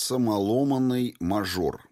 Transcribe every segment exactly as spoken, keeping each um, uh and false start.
Самоломанный мажор.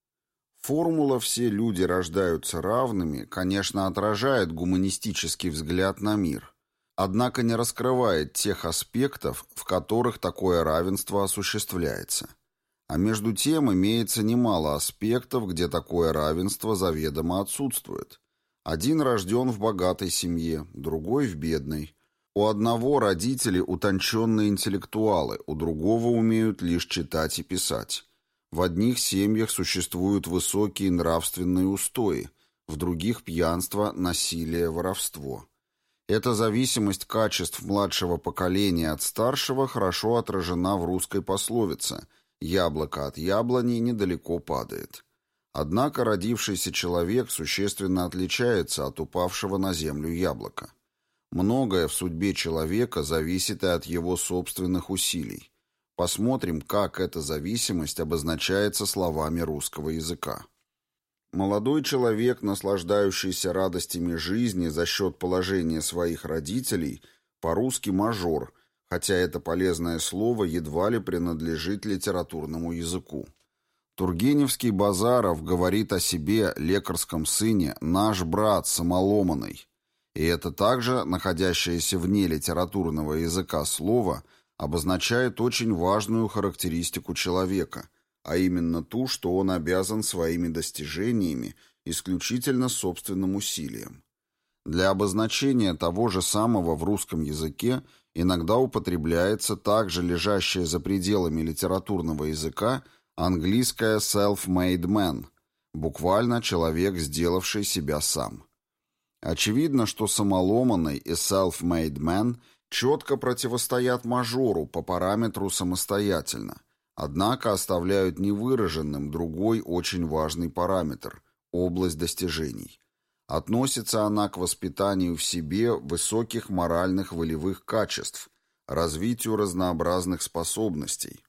Формула «все люди рождаются равными», конечно, отражает гуманистический взгляд на мир, однако не раскрывает тех аспектов, в которых такое равенство осуществляется. А между тем имеется немало аспектов, где такое равенство заведомо отсутствует. Один рожден в богатой семье, другой в бедной. У одного родители утонченные интеллектуалы, у другого умеют лишь читать и писать. В одних семьях существуют высокие нравственные устои, в других – пьянство, насилие, воровство. Эта зависимость качеств младшего поколения от старшего хорошо отражена в русской пословице «яблоко от яблони недалеко падает». Однако родившийся человек существенно отличается от упавшего на землю яблока. Многое в судьбе человека зависит и от его собственных усилий. Посмотрим, как эта зависимость обозначается словами русского языка. Молодой человек, наслаждающийся радостями жизни за счет положения своих родителей, по-русски мажор, хотя это полезное слово едва ли принадлежит литературному языку. Тургеневский Базаров говорит о себе, лекарском сыне, «наш брат самоломанный». И это также, находящееся вне литературного языка слово, обозначает очень важную характеристику человека, а именно ту, что он обязан своими достижениями исключительно собственным усилиям. Для обозначения того же самого в русском языке иногда употребляется также лежащее за пределами литературного языка английское self-made man, буквально «человек, сделавший себя сам». Очевидно, что самоломанный и self-made man четко противостоят мажору по параметру самостоятельно, однако оставляют невыраженным другой очень важный параметр – область достижений. Относится она к воспитанию в себе высоких моральных волевых качеств, развитию разнообразных способностей,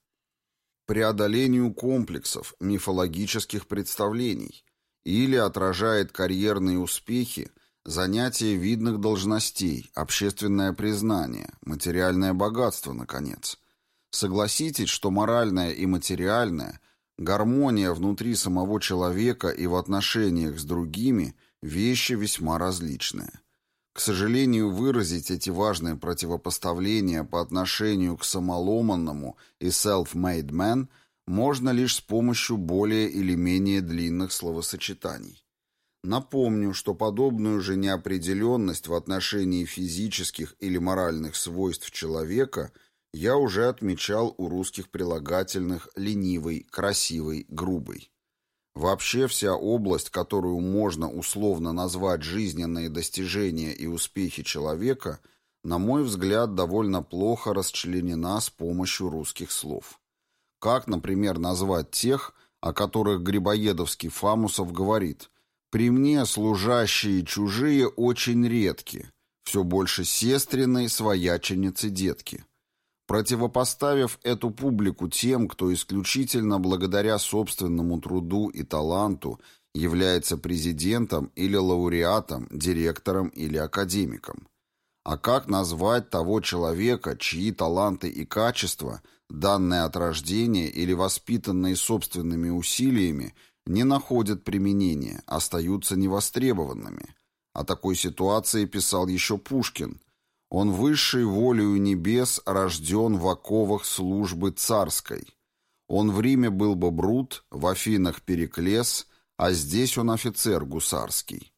преодолению комплексов, мифологических представлений или отражает карьерные успехи, занятие видных должностей, общественное признание, материальное богатство, наконец. Согласитесь, что моральное и материальное, гармония внутри самого человека и в отношениях с другими – вещи весьма различные. К сожалению, выразить эти важные противопоставления по отношению к самоломанному и self-made man можно лишь с помощью более или менее длинных словосочетаний. Напомню, что подобную же неопределенность в отношении физических или моральных свойств человека я уже отмечал у русских прилагательных «ленивый», «красивый», «грубый». Вообще вся область, которую можно условно назвать жизненные достижения и успехи человека, на мой взгляд, довольно плохо расчленена с помощью русских слов. Как, например, назвать тех, о которых Грибоедовский Фамусов говорит: «При мне служащие чужие очень редки, все больше сестрины, свояченицы, детки». Противопоставив эту публику тем, кто исключительно благодаря собственному труду и таланту является президентом или лауреатом, директором или академиком. А как назвать того человека, чьи таланты и качества, данные от рождения или воспитанные собственными усилиями, не находят применения, остаются невостребованными? О такой ситуации писал еще Пушкин. «Он высшей волею небес рожден в оковах службы царской. Он в Риме был бы Брут, в Афинах Периклес, а здесь он офицер гусарский».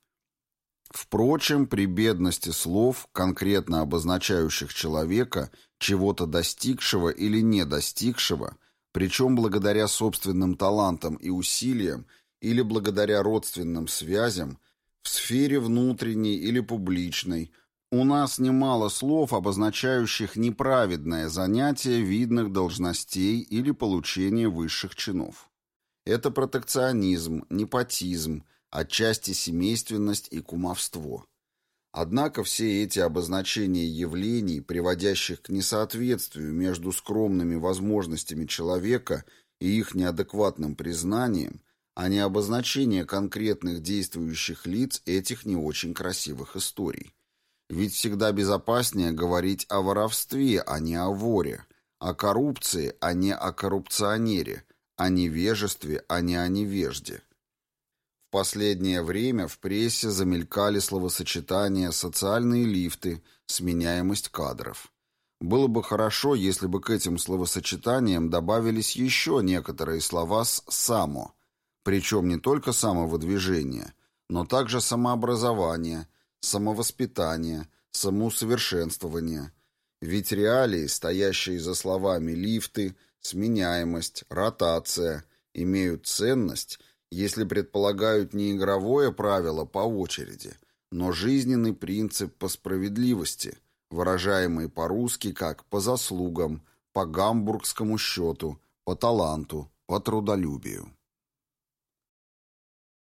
Впрочем, при бедности слов, конкретно обозначающих человека, чего-то достигшего или не достигшего, причем благодаря собственным талантам и усилиям или благодаря родственным связям, в сфере внутренней или публичной, у нас немало слов, обозначающих неправедное занятие видных должностей или получение высших чинов. Это протекционизм, непотизм, отчасти семейственность и кумовство. Однако все эти обозначения явлений, приводящих к несоответствию между скромными возможностями человека и их неадекватным признанием, а не обозначение конкретных действующих лиц этих не очень красивых историй. Ведь всегда безопаснее говорить о воровстве, а не о воре, о коррупции, а не о коррупционере, о невежестве, а не о невежде. В последнее время в прессе замелькали словосочетания «социальные лифты», «сменяемость кадров». Было бы хорошо, если бы к этим словосочетаниям добавились еще некоторые слова с «само», причем не только самовыдвижение, но также самообразование, самовоспитание, самоусовершенствование. Ведь реалии, стоящие за словами «лифты», «сменяемость», «ротация», имеют ценность, если предполагают не игровое правило по очереди, но жизненный принцип по справедливости, выражаемый по-русски как «по заслугам», «по гамбургскому счету», «по таланту», «по трудолюбию».